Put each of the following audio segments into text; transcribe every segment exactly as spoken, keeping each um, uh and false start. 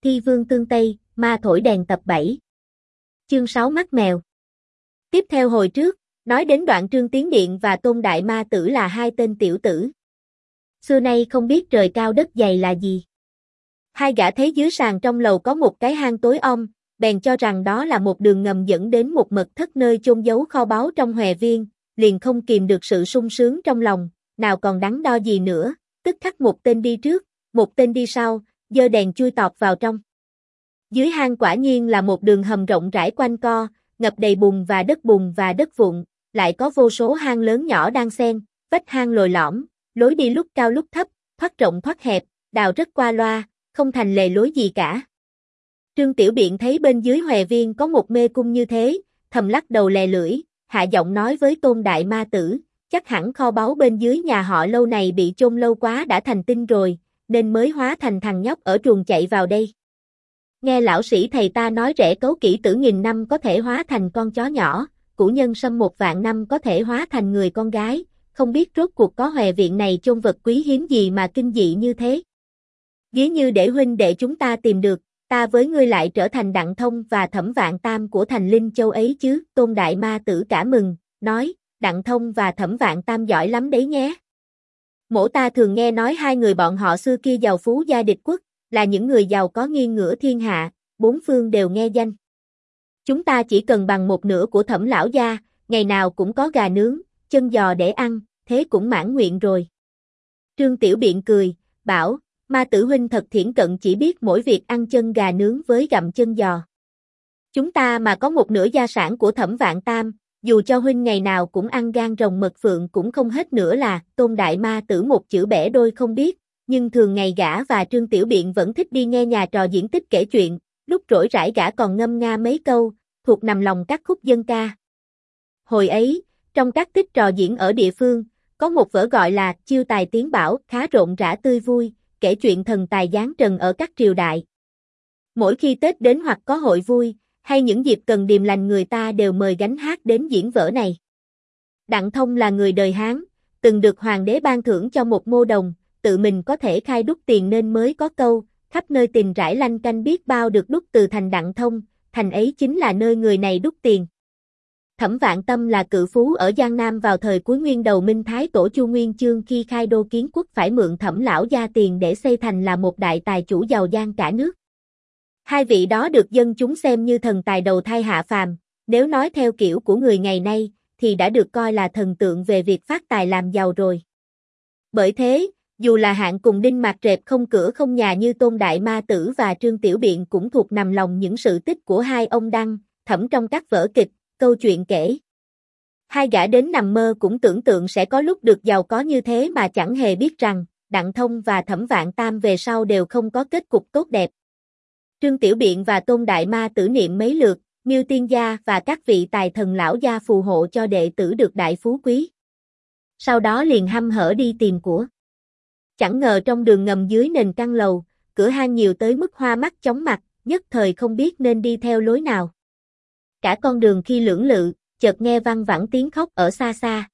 Thi Vương Tương Tây, Ma Thổi Đèn tập bảy. Chương sáu Mắt Mèo. Tiếp theo hồi trước, nói đến đoạn Trương Tiến Điện và Tôn Đại Ma Tử là hai tên tiểu tử. Xưa nay không biết trời cao đất dày là gì. Hai gã thấy dưới sàn trong lầu có một cái hang tối om, bèn cho rằng đó là một đường ngầm dẫn đến một mật thất nơi chôn giấu kho báu trong Hòe Viên, liền không kìm được sự sung sướng trong lòng, nào còn đắn đo gì nữa, tức khắc một tên đi trước, một tên đi sau, giơ đèn chui tọt vào trong. Dưới hang quả nhiên là một đường hầm rộng rãi quanh co, ngập đầy bùn và đất bùn và đất vụn, lại có vô số hang lớn nhỏ đan xen, vách hang lồi lõm, lối đi lúc cao lúc thấp, thoát rộng thoát hẹp, đào rất qua loa, không thành lề lối gì cả. Trương Tiểu Biện thấy bên dưới Hòe Viên có một mê cung như thế, thầm lắc đầu lè lưỡi, hạ giọng nói với Tôn Đại Ma Tử, chắc hẳn kho báu bên dưới nhà họ lâu này bị chôn lâu quá đã thành tinh rồi, nên mới hóa thành thằng nhóc ở truồng chạy vào đây. Nghe lão sĩ thầy ta nói rễ cấu kỹ tử nghìn năm có thể hóa thành con chó nhỏ, củ nhân sâm một vạn năm có thể hóa thành người con gái, không biết rốt cuộc có Hòe Viện này chôn vật quý hiếm gì mà kinh dị như thế. Ví như để huynh đệ chúng ta tìm được, ta với ngươi lại trở thành Đặng Thông và Thẩm Vạn Tam của thành Linh Châu ấy chứ. Tôn Đại Ma Tử cả mừng, nói, Đặng Thông và Thẩm Vạn Tam giỏi lắm đấy nhé. Mỗ ta thường nghe nói hai người bọn họ xưa kia giàu phú gia địch quốc, là những người giàu có nghiêng ngửa thiên hạ, bốn phương đều nghe danh. Chúng ta chỉ cần bằng một nửa của Thẩm lão gia, ngày nào cũng có gà nướng, chân giò để ăn, thế cũng mãn nguyện rồi. Trương Tiểu Biện cười, bảo, Ma Tử huynh thật thiển cận chỉ biết mỗi việc ăn chân gà nướng với gặm chân giò. Chúng ta mà có một nửa gia sản của Thẩm Vạn Tam, dù cho huynh ngày nào cũng ăn gan rồng mật phượng cũng không hết nữa là. Tôn Đại Ma Tử một chữ bẻ đôi không biết, nhưng thường ngày gã và Trương Tiểu Biện vẫn thích đi nghe nhà trò diễn tích kể chuyện, lúc rỗi rãi gã còn ngâm nga mấy câu, thuộc nằm lòng các khúc dân ca. Hồi ấy, trong các tích trò diễn ở địa phương, có một vở gọi là Chiêu Tài Tiến Bảo khá rộn rã tươi vui, kể chuyện thần tài giáng trần ở các triều đại. Mỗi khi Tết đến hoặc có hội vui, hay những dịp cần điềm lành người ta đều mời gánh hát đến diễn vở này. Đặng Thông là người đời Hán, từng được hoàng đế ban thưởng cho một mô đồng, tự mình có thể khai đúc tiền nên mới có câu, khắp nơi tiền rải lanh canh biết bao được đúc từ thành Đặng Thông, thành ấy chính là nơi người này đúc tiền. Thẩm Vạn Tâm là cự phú ở Giang Nam vào thời cuối nguyên đầu Minh Thái Tổ Chu Nguyên Chương khi khai đô kiến quốc phải mượn Thẩm lão gia tiền để xây thành là một đại tài chủ giàu giang cả nước. Hai vị đó được dân chúng xem như thần tài đầu thai hạ phàm, nếu nói theo kiểu của người ngày nay, thì đã được coi là thần tượng về việc phát tài làm giàu rồi. Bởi thế, dù là hạng cùng đinh mạt rệp không cửa không nhà như Tôn Đại Ma Tử và Trương Tiểu Biện cũng thuộc nằm lòng những sự tích của hai ông Đăng, Thẩm trong các vở kịch, câu chuyện kể. Hai gã đến nằm mơ cũng tưởng tượng sẽ có lúc được giàu có như thế mà chẳng hề biết rằng, Đặng Thông và Thẩm Vạn Tam về sau đều không có kết cục tốt đẹp. Trương Tiểu Biện và Tôn Đại Ma Tử niệm mấy lượt, Miêu Tiên gia và các vị tài thần lão gia phù hộ cho đệ tử được đại phú quý. Sau đó liền hăm hở đi tìm của. Chẳng ngờ trong đường ngầm dưới nền căn lầu, cửa hang nhiều tới mức hoa mắt chóng mặt, nhất thời không biết nên đi theo lối nào. Cả con đường khi lưỡng lự, chợt nghe văng vẳng tiếng khóc ở xa xa.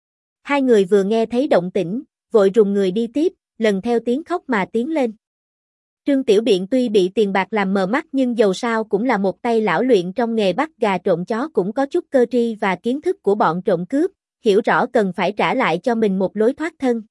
Hai người vừa nghe thấy động tĩnh, vội rùng người đi tiếp, lần theo tiếng khóc mà tiến lên. Trương Tiểu Biện tuy bị tiền bạc làm mờ mắt nhưng dầu sao cũng là một tay lão luyện trong nghề bắt gà trộm chó, cũng có chút cơ tri và kiến thức của bọn trộm cướp, hiểu rõ cần phải trả lại cho mình một lối thoát thân.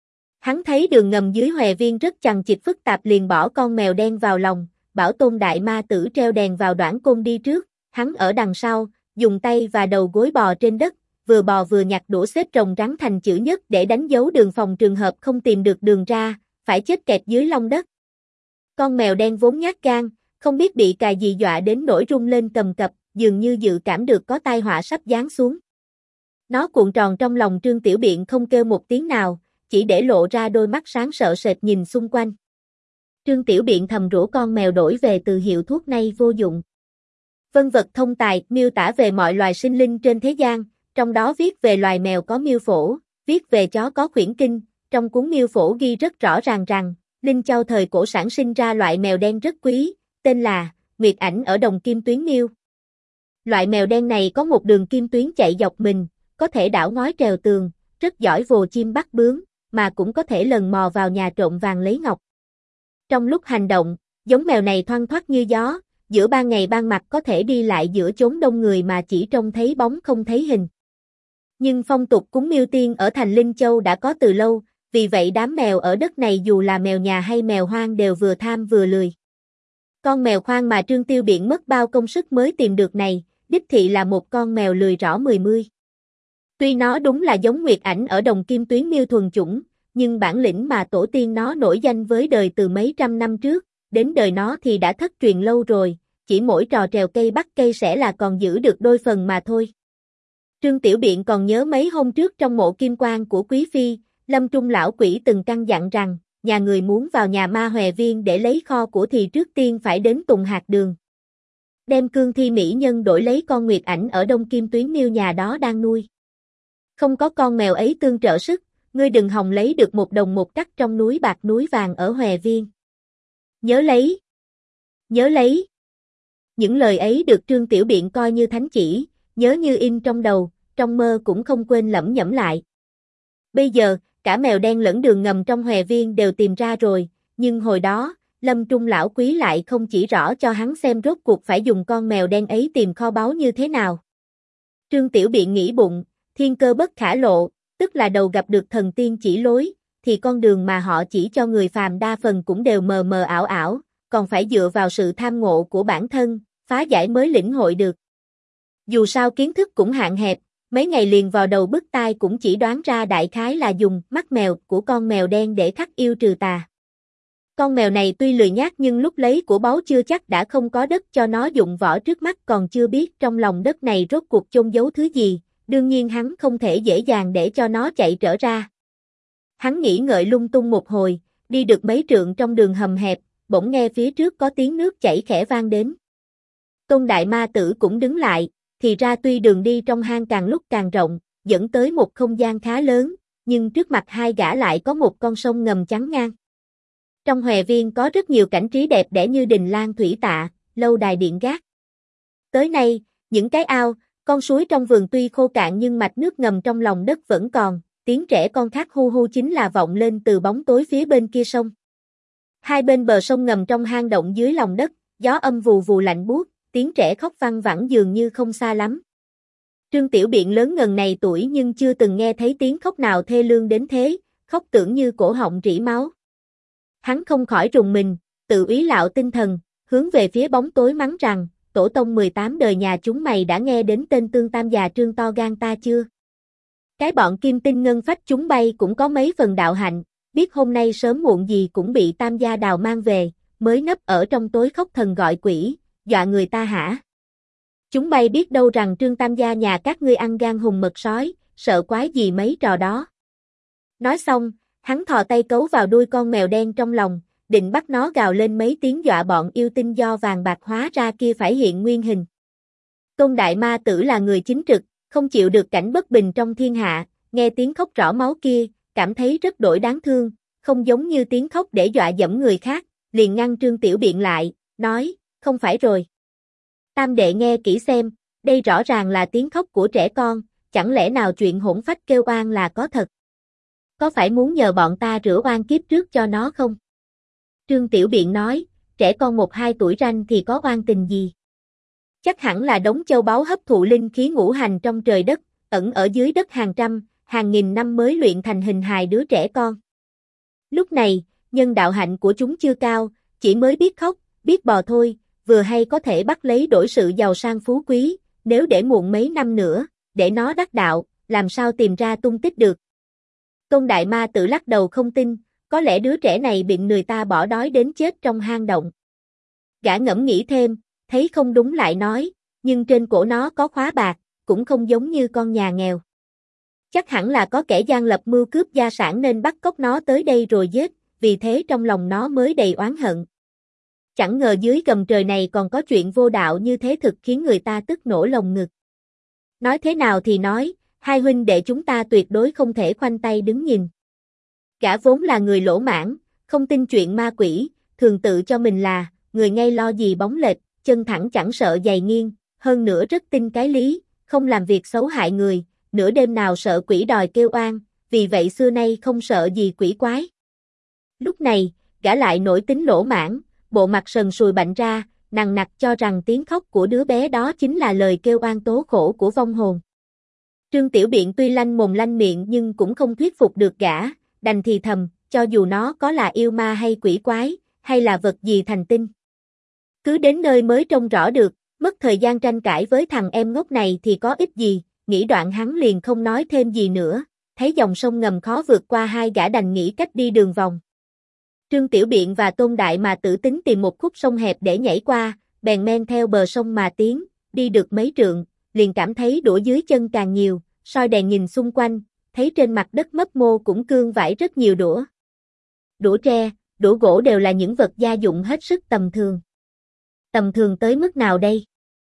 Hắn thấy đường ngầm dưới Hòe Viên rất chằng chịt phức tạp liền bỏ con mèo đen vào lòng, bảo Tôn Đại Ma Tử treo đèn vào đoản côn đi trước, hắn ở đằng sau, dùng tay và đầu gối bò trên đất, vừa bò vừa nhặt đũa xếp rồng rắn thành chữ nhất để đánh dấu đường phòng trường hợp không tìm được đường ra, phải chết kẹt dưới lòng đất. Con mèo đen vốn nhát gan, không biết bị cài gì dọa đến nỗi rung lên cầm cập, dường như dự cảm được có tai họa sắp giáng xuống. Nó cuộn tròn trong lòng Trương Tiểu Biện không kêu một tiếng nào, chỉ để lộ ra đôi mắt sáng sợ sệt nhìn xung quanh. Trương Tiểu Biện thầm rủa con mèo đổi về từ hiệu thuốc này vô dụng. Vân vật thông tài miêu tả về mọi loài sinh linh trên thế gian, trong đó viết về loài mèo có miêu phổ, viết về chó có khuyển kinh, trong cuốn miêu phổ ghi rất rõ ràng rằng, Linh Châu thời cổ sản sinh ra loại mèo đen rất quý, tên là Nguyệt Ảnh ở đồng kim tuyến miêu. Loại mèo đen này có một đường kim tuyến chạy dọc mình, có thể đảo ngói trèo tường, rất giỏi vồ chim bắt bướm, mà cũng có thể lần mò vào nhà trộm vàng lấy ngọc. Trong lúc hành động, Giống mèo này thoăn thoắt như gió, giữa ban ngày ban mặt có thể đi lại giữa chốn đông người mà chỉ trông thấy bóng không thấy hình. Nhưng phong tục cúng miêu tiên ở thành Linh Châu đã có từ lâu, vì vậy đám mèo ở đất này dù là mèo nhà hay mèo hoang đều vừa tham vừa lười. Con mèo khoang mà Trương Tiêu Biện mất bao công sức mới tìm được này, đích thị là một con mèo lười rõ mười mươi. Tuy nó đúng là giống Nguyệt Ảnh ở Đồng Kim Tuyến miêu thuần chủng, nhưng bản lĩnh mà tổ tiên nó nổi danh với đời từ mấy trăm năm trước, đến đời nó thì đã thất truyền lâu rồi, chỉ mỗi trò trèo cây bắt cây sẽ là còn giữ được đôi phần mà thôi. Trương Tiểu Biện còn nhớ mấy hôm trước trong mộ kim quan của Quý Phi, Lâm Trung lão quỷ từng căn dặn rằng, nhà người muốn vào nhà ma Hòe Viên để lấy kho của thì trước tiên phải đến Tùng Hạt Đường. Đem cương thi mỹ nhân đổi lấy con Nguyệt Ảnh ở Đông Kim Tuyến miêu nhà đó đang nuôi. Không có con mèo ấy tương trợ sức, ngươi đừng hòng lấy được một đồng một cắc trong núi bạc núi vàng ở Hòe Viên. Nhớ lấy! Nhớ lấy! Những lời ấy được Trương Tiểu Biện coi như thánh chỉ, nhớ như in trong đầu, trong mơ cũng không quên lẩm nhẩm lại. Bây giờ, cả mèo đen lẫn đường ngầm trong Hòe Viên đều tìm ra rồi, nhưng hồi đó, Lâm Trung lão quý lại không chỉ rõ cho hắn xem rốt cuộc phải dùng con mèo đen ấy tìm kho báu như thế nào. Trương Tiểu Biện nghĩ bụng, thiên cơ bất khả lộ, tức là đầu gặp được thần tiên chỉ lối, thì con đường mà họ chỉ cho người phàm đa phần cũng đều mờ mờ ảo ảo, còn phải dựa vào sự tham ngộ của bản thân, phá giải mới lĩnh hội được. Dù sao kiến thức cũng hạn hẹp, mấy ngày liền vào đầu bứt tai cũng chỉ đoán ra đại khái là dùng mắt mèo của con mèo đen để khắc yêu trừ tà. Con mèo này tuy lười nhác nhưng lúc lấy của báu chưa chắc đã không có đất cho nó dụng võ, trước mắt còn chưa biết trong lòng đất này rốt cuộc chôn giấu thứ gì, đương nhiên hắn không thể dễ dàng để cho nó chạy trở ra. Hắn nghĩ ngợi lung tung một hồi, đi được mấy trượng trong đường hầm hẹp, bỗng nghe phía trước có tiếng nước chảy khẽ vang đến. Tôn Đại Ma Tử cũng đứng lại, thì ra tuy đường đi trong hang càng lúc càng rộng, dẫn tới một không gian khá lớn, nhưng trước mặt hai gã lại có một con sông ngầm chắn ngang. Trong Hòe Viên có rất nhiều cảnh trí đẹp đẽ như đình lan thủy tạ, lâu đài điện gác. Tới nay, những cái ao, con suối trong vườn tuy khô cạn nhưng mạch nước ngầm trong lòng đất vẫn còn, tiếng trẻ con khát hu hu chính là vọng lên từ bóng tối phía bên kia sông. Hai bên bờ sông ngầm trong hang động dưới lòng đất, gió âm vù vù lạnh buốt, tiếng trẻ khóc văng vẳng dường như không xa lắm. Trương Tiểu Biện lớn ngần này tuổi nhưng chưa từng nghe thấy tiếng khóc nào thê lương đến thế, khóc tưởng như cổ họng rỉ máu. Hắn không khỏi rùng mình, tự úy lạo tinh thần, hướng về phía bóng tối mắng rằng, tổ tông mười tám đời nhà chúng mày đã nghe đến tên Tương Tam già Trương to gan ta chưa? Cái bọn kim tinh ngân phách chúng bay cũng có mấy phần đạo hạnh, biết hôm nay sớm muộn gì cũng bị Tam gia đào mang về, mới nấp ở trong tối khóc thần gọi quỷ, dọa người ta hả? Chúng bay biết đâu rằng Trương Tam gia nhà các ngươi ăn gan hùng mật sói, sợ quái gì mấy trò đó. Nói xong, hắn thò tay cấu vào đuôi con mèo đen trong lòng, định bắt nó gào lên mấy tiếng dọa bọn yêu tinh do vàng bạc hóa ra kia phải hiện nguyên hình. Tôn Đại Ma Tử là người chính trực, không chịu được cảnh bất bình trong thiên hạ, nghe tiếng khóc rõ máu kia, cảm thấy rất đổi đáng thương, không giống như tiếng khóc để dọa dẫm người khác, liền ngăn Trương Tiểu Biện lại, nói, không phải rồi. Tam đệ nghe kỹ xem, đây rõ ràng là tiếng khóc của trẻ con, chẳng lẽ nào chuyện hỗn phách kêu oan là có thật? Có phải muốn nhờ bọn ta rửa oan kiếp trước cho nó không? Trương Tiểu Biện nói, trẻ con một hai tuổi ranh thì có oan tình gì? Chắc hẳn là đống châu báu hấp thụ linh khí ngũ hành trong trời đất, ẩn ở dưới đất hàng trăm, hàng nghìn năm mới luyện thành hình hài đứa trẻ con. Lúc này, nhân đạo hạnh của chúng chưa cao, chỉ mới biết khóc, biết bò thôi, vừa hay có thể bắt lấy đổi sự giàu sang phú quý, nếu để muộn mấy năm nữa, để nó đắc đạo, làm sao tìm ra tung tích được. Tôn Đại Ma Tử lắc đầu không tin, có lẽ đứa trẻ này bị người ta bỏ đói đến chết trong hang động. Gã ngẫm nghĩ thêm, thấy không đúng lại nói, nhưng trên cổ nó có khóa bạc, cũng không giống như con nhà nghèo. Chắc hẳn là có kẻ gian lập mưu cướp gia sản nên bắt cóc nó tới đây rồi giết, vì thế trong lòng nó mới đầy oán hận. Chẳng ngờ dưới gầm trời này còn có chuyện vô đạo như thế, thực khiến người ta tức nổ lồng ngực. Nói thế nào thì nói, hai huynh đệ chúng ta tuyệt đối không thể khoanh tay đứng nhìn. Gã vốn là người lỗ mãng, không tin chuyện ma quỷ, thường tự cho mình là người ngay lo gì bóng lệch, chân thẳng chẳng sợ giày nghiêng, hơn nữa rất tin cái lý, không làm việc xấu hại người, nửa đêm nào sợ quỷ đòi kêu oan, vì vậy xưa nay không sợ gì quỷ quái. Lúc này, gã lại nổi tính lỗ mãng, bộ mặt sần sùi bạnh ra, nằng nặc cho rằng tiếng khóc của đứa bé đó chính là lời kêu oan tố khổ của vong hồn. Trương Tiểu Biện tuy lanh mồm lanh miệng nhưng cũng không thuyết phục được gã, đành thì thầm, cho dù nó có là yêu ma hay quỷ quái, hay là vật gì thành tinh. Cứ đến nơi mới trông rõ được, mất thời gian tranh cãi với thằng em ngốc này thì có ích gì, nghĩ đoạn hắn liền không nói thêm gì nữa, thấy dòng sông ngầm khó vượt qua hai gã đành nghĩ cách đi đường vòng. Trương Tiểu Biện và Tôn Đại mà Tử tính tìm một khúc sông hẹp để nhảy qua, bèn men theo bờ sông mà tiến, đi được mấy trượng, liền cảm thấy đũa dưới chân càng nhiều, soi đèn nhìn xung quanh, thấy trên mặt đất mấp mô cũng cương vãi rất nhiều đũa. Đũa tre, đũa gỗ đều là những vật gia dụng hết sức tầm thường. Tầm thường tới mức nào đây?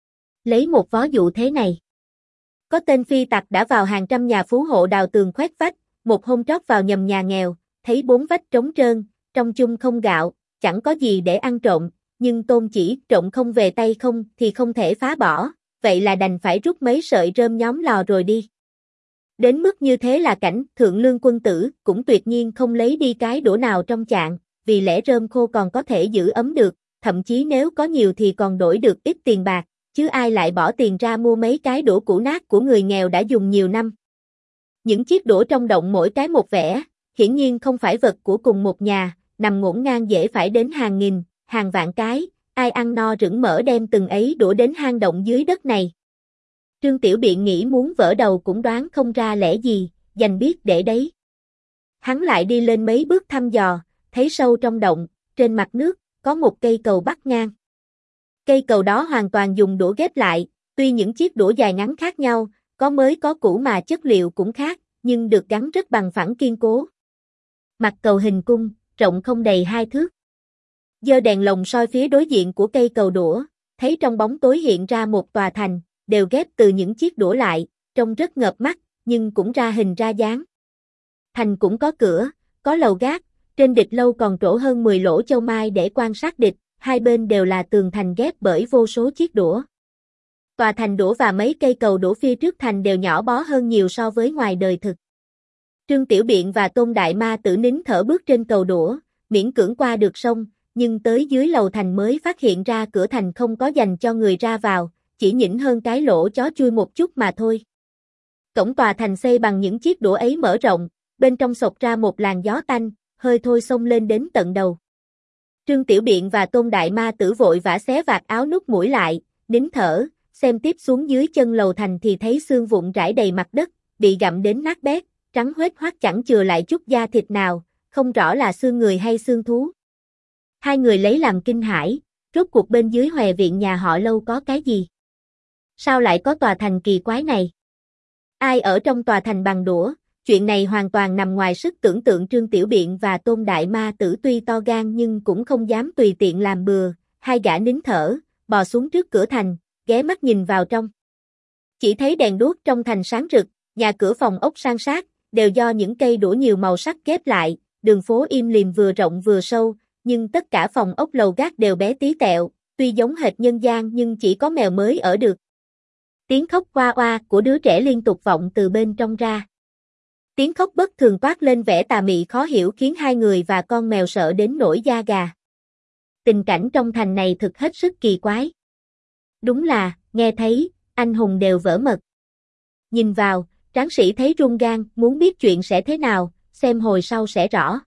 Lấy một vó dụ thế này. Có tên phi tặc đã vào hàng trăm nhà phú hộ đào tường khoét vách, một hôm trót vào nhầm nhà nghèo, thấy bốn vách trống trơn, trong chung không gạo, chẳng có gì để ăn trộm, nhưng Tôn chỉ trộm không về tay không thì không thể phá bỏ, vậy là đành phải rút mấy sợi rơm nhóm lò rồi đi. Đến mức như thế là cảnh thượng lương quân tử cũng tuyệt nhiên không lấy đi cái đũa nào trong chạn, vì lẽ rơm khô còn có thể giữ ấm được, thậm chí nếu có nhiều thì còn đổi được ít tiền bạc, chứ ai lại bỏ tiền ra mua mấy cái đũa cũ nát của người nghèo đã dùng nhiều năm. Những chiếc đũa trong động mỗi cái một vẻ, hiển nhiên không phải vật của cùng một nhà, nằm ngổn ngang dễ phải đến hàng nghìn, hàng vạn cái, ai ăn no rửng mỡ đem từng ấy đũa đến hang động dưới đất này. Trương Tiểu Biện nghĩ muốn vỡ đầu cũng đoán không ra lẽ gì, dành biết để đấy. Hắn lại đi lên mấy bước thăm dò, thấy sâu trong động, trên mặt nước, có một cây cầu bắc ngang. Cây cầu đó hoàn toàn dùng đũa ghép lại, tuy những chiếc đũa dài ngắn khác nhau, có mới có cũ mà chất liệu cũng khác, nhưng được gắn rất bằng phẳng kiên cố. Mặt cầu hình cung, rộng không đầy hai thước. Giơ đèn lồng soi phía đối diện của cây cầu đũa, thấy trong bóng tối hiện ra một tòa thành, đều ghép từ những chiếc đũa lại, trông rất ngợp mắt, nhưng cũng ra hình ra dáng. Thành cũng có cửa, có lầu gác, trên địch lâu còn trổ hơn mười lỗ châu mai để quan sát địch, hai bên đều là tường thành ghép bởi vô số chiếc đũa. Tòa thành đũa và mấy cây cầu đũa phía trước thành đều nhỏ bó hơn nhiều so với ngoài đời thực. Trương Tiểu Biện và Tôn Đại Ma Tử nín thở bước trên cầu đũa, miễn cưỡng qua được sông, nhưng tới dưới lầu thành mới phát hiện ra cửa thành không có dành cho người ra vào, chỉ nhỉnh hơn cái lỗ chó chui một chút mà thôi. Cổng tòa thành xây bằng những chiếc đũa ấy mở rộng, bên trong xộc ra một làn gió tanh, hơi thôi xông lên đến tận đầu. Trương Tiểu Biện và Tôn Đại Ma Tử vội vã xé vạt áo nút mũi lại, nín thở, xem tiếp xuống dưới chân lầu thành thì thấy xương vụn rải đầy mặt đất, bị gặm đến nát bét, trắng huếch hoác chẳng chừa lại chút da thịt nào, không rõ là xương người hay xương thú. Hai người lấy làm kinh hãi, rốt cuộc bên dưới hòe viện nhà họ Lâu có cái gì? Sao lại có tòa thành kỳ quái này? Ai ở trong tòa thành bằng đũa? Chuyện này hoàn toàn nằm ngoài sức tưởng tượng. Trương Tiểu Biện và Tôn Đại Ma Tử tuy to gan nhưng cũng không dám tùy tiện làm bừa, hai gã nín thở, bò xuống trước cửa thành, ghé mắt nhìn vào trong. Chỉ thấy đèn đuốc trong thành sáng rực, nhà cửa phòng ốc san sát, đều do những cây đũa nhiều màu sắc ghép lại, đường phố im lìm vừa rộng vừa sâu, nhưng tất cả phòng ốc lầu gác đều bé tí tẹo, tuy giống hệt nhân gian nhưng chỉ có mèo mới ở được. Tiếng khóc oa oa của đứa trẻ liên tục vọng từ bên trong ra. Tiếng khóc bất thường toát lên vẻ tà mị khó hiểu khiến hai người và con mèo sợ đến nổi da gà. Tình cảnh trong thành này thực hết sức kỳ quái. Đúng là, nghe thấy, anh hùng đều vỡ mật. Nhìn vào, tráng sĩ thấy run gan, muốn biết chuyện sẽ thế nào, xem hồi sau sẽ rõ.